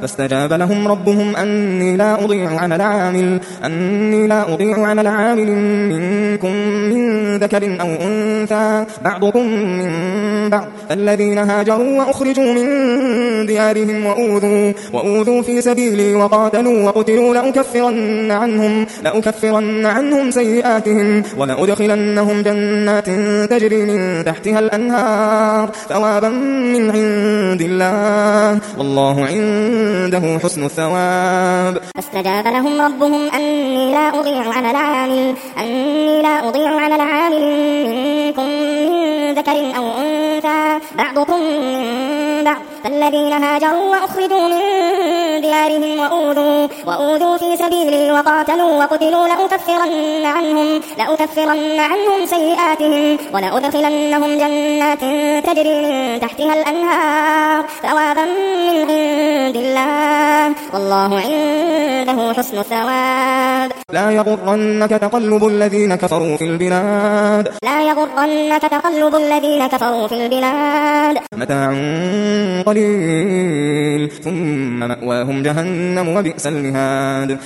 فاستجاب لهم ربهم أني لا أضيع عمل عامل منكم من ذكر أو أنثى بعضكم من بعض فالذين هاجروا وأخرجوا من ديارهم وأوذوا في سبيلي وقاتلوا وقتلوا لأكفرن عنهم سيئاتهم ولأدخلنهم جنات تجري من تحتها الأنهار ثوابا من عند الله والله عنده حسن الثواب. فاستجاب لهم ربهم أني لا أضيع عمل عامل منكم من ذكر أو أنثى بعضكم من بعض فالذين هاجروا وأخرجوا من ديارهم وأوذوا في سبيلي وقاتلوا وقتلوا لأكفرن عنهم سيئاتهم ولأدخلنهم جنات تجري من تحتها الأنهار ثوابا من عند الله والله عنده حسن الثواب. لا يغرنك تقلب الذين كفروا في البلاد متاع قليل ثم مأواهم جهنم وبئس المهاد.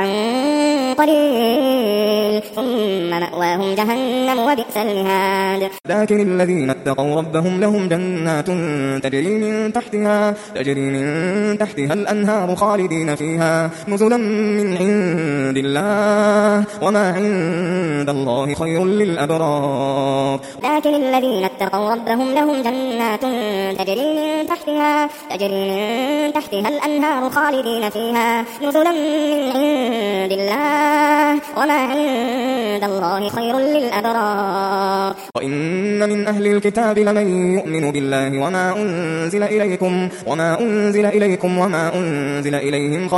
لكن الذين اتقوا ربهم لهم جنات تجري من تحتها الأنهار خالدين فيها نزلا من عند الله وما عند الله خير للأبرار. لكن الذين اتقوا ربهم لهم جنات تجري من تحتها الأنهار خالدين فيها نزلا من عند الله وما عند الله خير للأبرار. وإن من أهل الكتاب لمن يؤمن بالله وما أنزل إليكم وما أنزل إليهم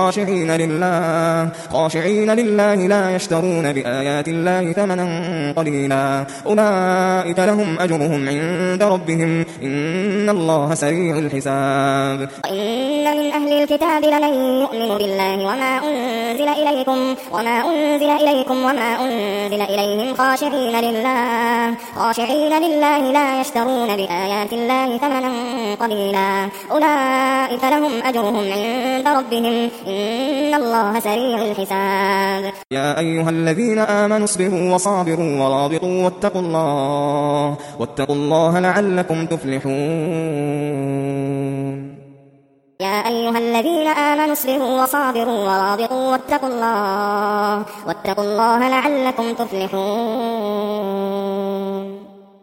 خاشعين لله لا يشترون بآيات الله ثمنا قليلا أولئك لهم أجرهم عند ربهم إن الله سريع الحساب. وإن من أهل الكتاب لمن يؤمن بالله وما أنزل إليكم وما أنزل إليهم خاشعين لله لا يشترون بآيات الله ثمنا قليلا أولئك لهم أجرهم عند ربهم إن الله سريع الحساب. يا أيها الذين آمنوا اصبروا وصابروا ورابطوا واتقوا الله لعلكم تفلحون. يا أيها الذين آمنوا اصبروا وصابروا ورابطوا واتقوا الله لعلكم تفلحون.